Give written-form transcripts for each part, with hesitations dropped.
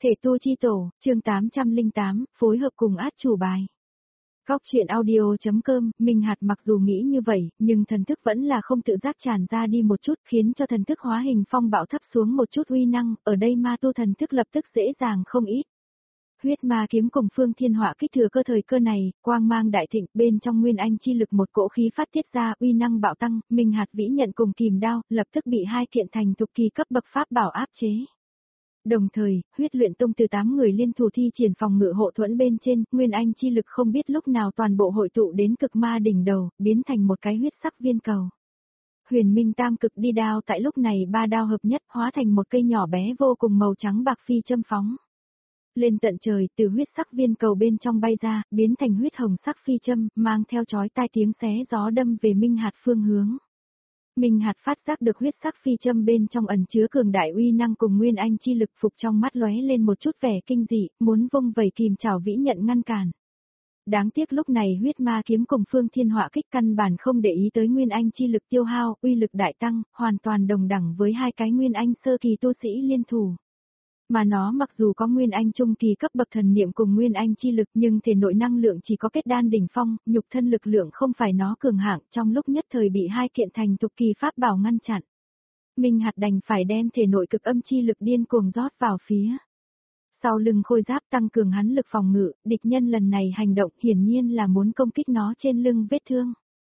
Thể tu chi tổ, chương 808, phối hợp cùng át chủ bài. Góc chuyện audio.com, Minh Hạt mặc dù nghĩ như vậy, nhưng thần thức vẫn là không tự giác tràn ra đi một chút, khiến cho thần thức hóa hình phong bạo thấp xuống một chút uy năng, ở đây ma tu thần thức lập tức dễ dàng không ít. Huyết ma kiếm cùng Phương Thiên Họa kích thừa cơ thời cơ này, quang mang đại thịnh, bên trong nguyên anh chi lực một cỗ khí phát tiết ra, uy năng bạo tăng, Minh Hạt vĩ nhận cùng kìm đao, lập tức bị hai kiện thành thục kỳ cấp bậc pháp bảo áp chế. Đồng thời, huyết luyện tông từ 8 người liên thủ thi triển phòng ngự hộ thuẫn bên trên, nguyên anh chi lực không biết lúc nào toàn bộ hội tụ đến cực ma đỉnh đầu, biến thành một cái huyết sắc viên cầu. Huyền Minh Tam cực đi đao tại lúc này ba đao hợp nhất hóa thành một cây nhỏ bé vô cùng màu trắng bạc phi châm phóng. Lên tận trời, từ huyết sắc viên cầu bên trong bay ra, biến thành huyết hồng sắc phi châm, mang theo chói tai tiếng xé gió đâm về Minh Hạt phương hướng. Minh Hạt phát giác được huyết sắc phi châm bên trong ẩn chứa cường đại uy năng cùng nguyên anh chi lực, phục trong mắt lóe lên một chút vẻ kinh dị, muốn vung vẩy kìm chảo vĩ nhận ngăn cản. Đáng tiếc lúc này huyết ma kiếm cùng Phương Thiên Họa kích căn bản không để ý tới nguyên anh chi lực tiêu hao, uy lực đại tăng, hoàn toàn đồng đẳng với hai cái nguyên anh sơ kỳ tu sĩ liên thủ. Mà nó mặc dù có nguyên anh trung kỳ cấp bậc thần niệm cùng nguyên anh chi lực nhưng thể nội năng lượng chỉ có kết đan đỉnh phong, nhục thân lực lượng không phải nó cường hạng, trong lúc nhất thời bị hai kiện thành tục kỳ pháp bảo ngăn chặn. Minh Hạt đành phải đem thể nội cực âm chi lực điên cuồng rót vào phía sau lưng khôi giáp, tăng cường hắn lực phòng ngự, địch nhân lần này hành động hiển nhiên là muốn công kích nó trên lưng vết thương.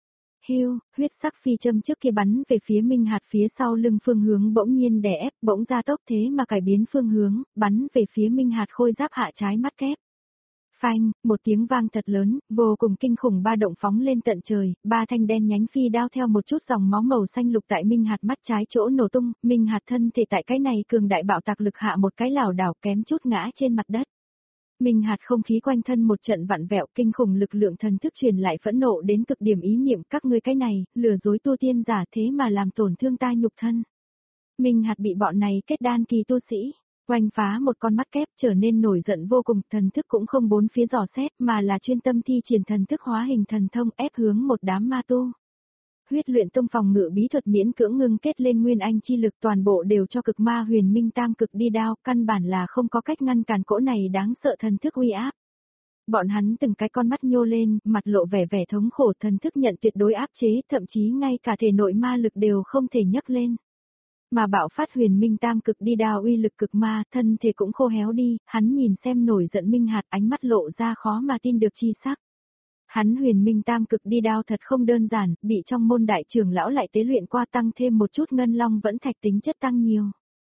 Hưu, huyết sắc phi châm trước kia bắn về phía Minh Hạt phía sau lưng phương hướng bỗng nhiên đè ép, bỗng ra tốc thế mà cải biến phương hướng, bắn về phía Minh Hạt khôi giáp hạ trái mắt kép. Phanh, một tiếng vang thật lớn, vô cùng kinh khủng ba động phóng lên tận trời, ba thanh đen nhánh phi đao theo một chút dòng máu màu xanh lục tại Minh Hạt mắt trái chỗ nổ tung, Minh Hạt thân thể tại cái này cường đại bạo tạc lực hạ một cái lảo đảo kém chút ngã trên mặt đất. Minh Hạt không khí quanh thân một trận vặn vẹo, kinh khủng lực lượng thần thức truyền lại phẫn nộ đến cực điểm, ý niệm các ngươi cái này, lừa dối tu tiên giả thế mà làm tổn thương ta nhục thân. Minh Hạt bị bọn này kết đan kỳ tu sĩ oanh phá một con mắt kép, trở nên nổi giận vô cùng, thần thức cũng không bốn phía dò xét mà là chuyên tâm thi triển thần thức hóa hình thần thông ép hướng một đám ma tu. Huyết luyện tông phòng ngự bí thuật miễn cưỡng ngưng kết lên nguyên anh chi lực, toàn bộ đều cho cực ma Huyền Minh Tam cực đi đao, căn bản là không có cách ngăn cản cỗ này đáng sợ thần thức uy áp. Bọn hắn từng cái con mắt nhô lên, mặt lộ vẻ vẻ thống khổ, thần thức nhận tuyệt đối áp chế, thậm chí ngay cả thể nội ma lực đều không thể nhấc lên. Mà bạo phát Huyền Minh Tam cực đi đao uy lực cực ma, thân thể cũng khô héo đi, hắn nhìn xem nổi giận Minh Hạt, ánh mắt lộ ra khó mà tin được chi sắc. Hắn Huyền Minh Tam cực đi đao thật không đơn giản, bị trong môn đại trưởng lão lại tế luyện qua, tăng thêm một chút ngân long vẫn thạch tính chất tăng nhiều.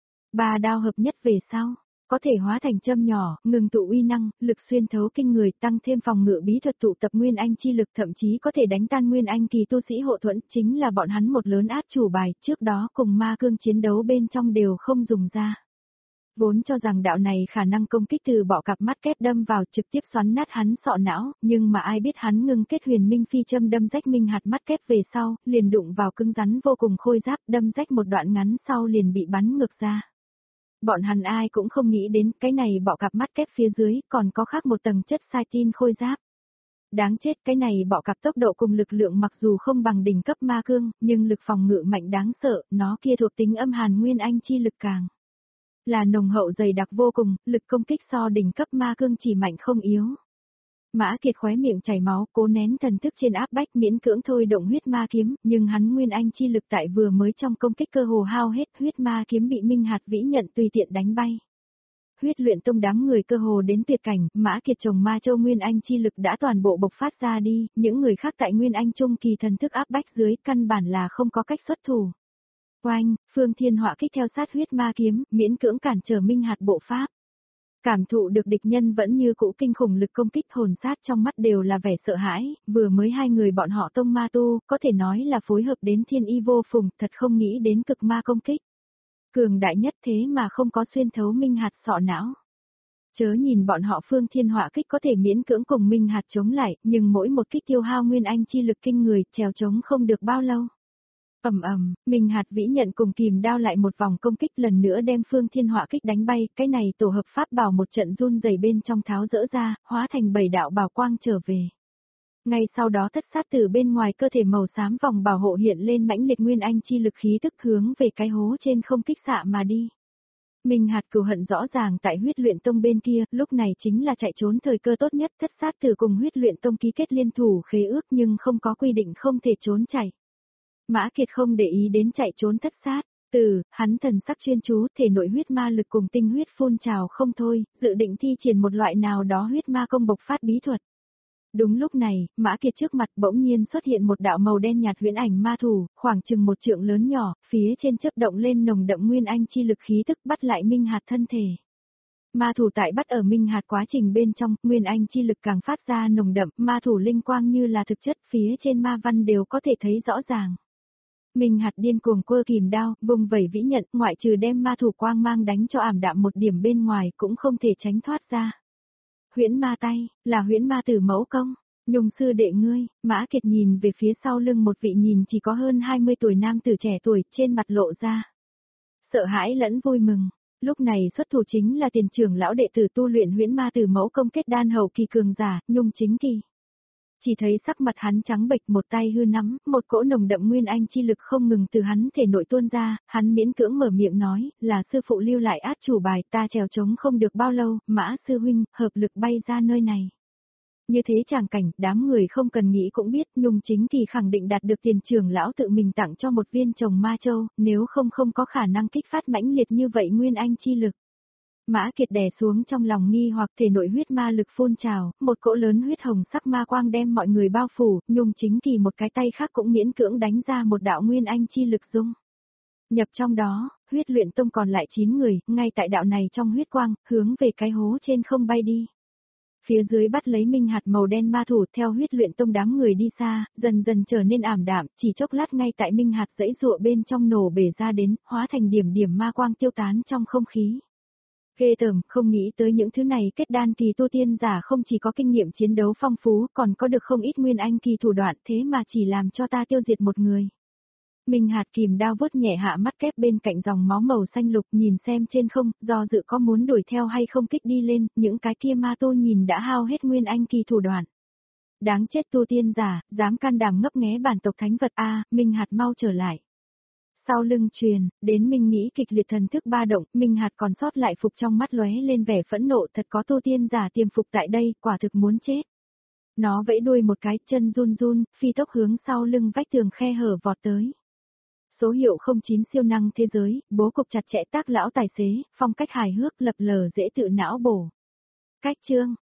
Ba đao hợp nhất về sau, có thể hóa thành châm nhỏ, ngừng tụ uy năng, lực xuyên thấu kinh người, tăng thêm phòng ngự bí thuật tụ tập nguyên anh chi lực, thậm chí có thể đánh tan nguyên anh kỳ tu sĩ hộ thuẫn, chính là bọn hắn một lớn át chủ bài, trước đó cùng ma cương chiến đấu bên trong đều không dùng ra. Vốn cho rằng đạo này khả năng công kích từ bỏ cặp mắt kép đâm vào trực tiếp xoắn nát hắn sọ não, nhưng mà ai biết hắn ngưng kết Huyền Minh phi châm đâm rách Minh Hạt mắt kép về sau, liền đụng vào cứng rắn vô cùng khôi giáp, đâm rách một đoạn ngắn sau liền bị bắn ngược ra. Bọn hắn ai cũng không nghĩ đến cái này bỏ cặp mắt kép phía dưới còn có khác một tầng chất sai tin khôi giáp. Đáng chết, cái này bỏ cặp tốc độ cùng lực lượng mặc dù không bằng đỉnh cấp ma cương, nhưng lực phòng ngự mạnh đáng sợ, nó kia thuộc tính âm hàn nguyên anh chi lực càng là nồng hậu dày đặc vô cùng, lực công kích so đỉnh cấp ma cương chỉ mạnh không yếu. Mã Kiệt khóe miệng chảy máu, cố nén thần thức trên áp bách, miễn cưỡng thôi động huyết ma kiếm, nhưng hắn nguyên anh chi lực tại vừa mới trong công kích cơ hồ hao hết, huyết ma kiếm bị Minh Hạt vĩ nhận tùy tiện đánh bay. Huyết luyện tông đám người cơ hồ đến tuyệt cảnh, Mã Kiệt chồng ma châu nguyên anh chi lực đã toàn bộ bộc phát ra đi, những người khác tại nguyên anh trung kỳ thần thức áp bách dưới căn bản là không có cách xuất thủ. Oanh, Phương Thiên Họa kích theo sát huyết ma kiếm, miễn cưỡng cản trở Minh Hạt bộ pháp. Cảm thụ được địch nhân vẫn như cũ kinh khủng lực công kích, hồn sát trong mắt đều là vẻ sợ hãi, vừa mới hai người bọn họ tông ma tu, có thể nói là phối hợp đến thiên y vô phùng, thật không nghĩ đến cực ma công kích. Cường đại nhất thế mà không có xuyên thấu Minh Hạt sọ não. Chớ nhìn bọn họ Phương Thiên Họa kích có thể miễn cưỡng cùng Minh Hạt chống lại, nhưng mỗi một kích tiêu hao nguyên anh chi lực kinh người, trèo chống không được bao lâu. Minh Hạt vĩ nhận cùng kìm đao lại một vòng công kích, lần nữa đem Phương Thiên Họa kích đánh bay, cái này tổ hợp pháp bảo một trận run rẩy bên trong tháo dỡ ra, hóa thành 7 đạo bảo quang trở về. Ngay sau đó thất sát từ bên ngoài cơ thể màu xám vòng bảo hộ hiện lên mãnh liệt nguyên anh chi lực khí tức hướng về cái hố trên không kích xạ mà đi. Minh hạt cừu hận rõ ràng tại huyết luyện tông bên kia, lúc này chính là chạy trốn thời cơ tốt nhất. Thất sát tử cùng huyết luyện tông ký kết liên thủ khế ước nhưng không có quy định không thể trốn chạy. Mã Kiệt không để ý đến chạy trốn thất sát. Hắn thần sắc chuyên chú, thể nội huyết ma lực cùng tinh huyết phun trào không thôi, dự định thi triển một loại nào đó huyết ma công bộc phát bí thuật. Đúng lúc này, Mã Kiệt trước mặt bỗng nhiên xuất hiện một đạo màu đen nhạt huyễn ảnh ma thủ, khoảng chừng một trượng lớn nhỏ, phía trên chớp động lên nồng đậm nguyên anh chi lực khí tức bắt lại Minh Hạt thân thể. Ma thủ tại bắt ở Minh Hạt quá trình bên trong, nguyên anh chi lực càng phát ra nồng đậm, ma thủ linh quang như là thực chất, phía trên ma văn đều có thể thấy rõ ràng. Minh Hạt điên cuồng quơ kìm đao, vùng vẩy vĩ nhận, ngoại trừ đem ma thủ quang mang đánh cho ảm đạm một điểm bên ngoài cũng không thể tránh thoát ra. Huyễn ma tay, là huyễn ma tử mẫu công. Nhung sư đệ ngươi, Mã Kiệt nhìn về phía sau lưng một vị nhìn chỉ có hơn 20 tuổi nam tử trẻ tuổi, trên mặt lộ ra sợ hãi lẫn vui mừng. Lúc này xuất thủ chính là tiền trưởng lão đệ tử tu luyện huyễn ma tử mẫu công kết đan hậu kỳ cường giả, Nhung Chính Kỳ. Chỉ thấy sắc mặt hắn trắng bệch, một tay hư nắm, một cỗ nồng đậm nguyên anh chi lực không ngừng từ hắn thể nội tuôn ra, hắn miễn cưỡng mở miệng nói, là sư phụ lưu lại át chủ bài, ta trèo trống không được bao lâu, Mã sư huynh, hợp lực bay ra nơi này. Như thế tràng cảnh, đám người không cần nghĩ cũng biết, Nhung Chính Kỳ khẳng định đạt được tiền trưởng lão tự mình tặng cho một viên trồng ma châu, nếu không có khả năng kích phát mãnh liệt như vậy nguyên anh chi lực. Mã Kiệt đè xuống trong lòng nghi hoặc thể nội huyết ma lực phun trào, một cỗ lớn huyết hồng sắc ma quang đem mọi người bao phủ, Nhung Chính Kỳ một cái tay khác cũng miễn cưỡng đánh ra một đạo nguyên anh chi lực dung. Nhập trong đó, huyết luyện tông còn lại 9 người, ngay tại đạo này trong huyết quang, hướng về cái hố trên không bay đi. Phía dưới bắt lấy Minh Hạt màu đen ma thủ theo huyết luyện tông đám người đi xa, dần dần trở nên ảm đạm, chỉ chốc lát ngay tại Minh Hạt dãy rụa bên trong nổ bể ra đến, hóa thành điểm điểm ma quang tiêu tán trong không khí. Ghê tởm, không nghĩ tới những thứ này kết đan kỳ tu tiên giả không chỉ có kinh nghiệm chiến đấu phong phú, còn có được không ít nguyên anh kỳ thủ đoạn, thế mà chỉ làm cho ta tiêu diệt một người. Minh Hạt kìm đao vuốt nhẹ hạ mắt kép bên cạnh dòng máu màu xanh lục, nhìn xem trên không, do dự có muốn đuổi theo hay không kích đi lên, những cái kia ma tu nhìn đã hao hết nguyên anh kỳ thủ đoạn. Đáng chết tu tiên giả, dám can đảm ngấp nghé bản tộc thánh vật a, Minh Hạt mau trở lại. Sau lưng truyền, đến Minh nghĩ kịch liệt thần thức ba động, Minh Hạt còn sót lại phục trong mắt lóe lên vẻ phẫn nộ, thật có tu tiên giả tiềm phục tại đây, quả thực muốn chết. Nó vẫy đuôi một cái, chân run run, phi tốc hướng sau lưng vách tường khe hở vọt tới. Số hiệu 09 siêu năng thế giới, bố cục chặt chẽ tác lão tài xế, phong cách hài hước lập lờ dễ tự não bổ. Cách chương,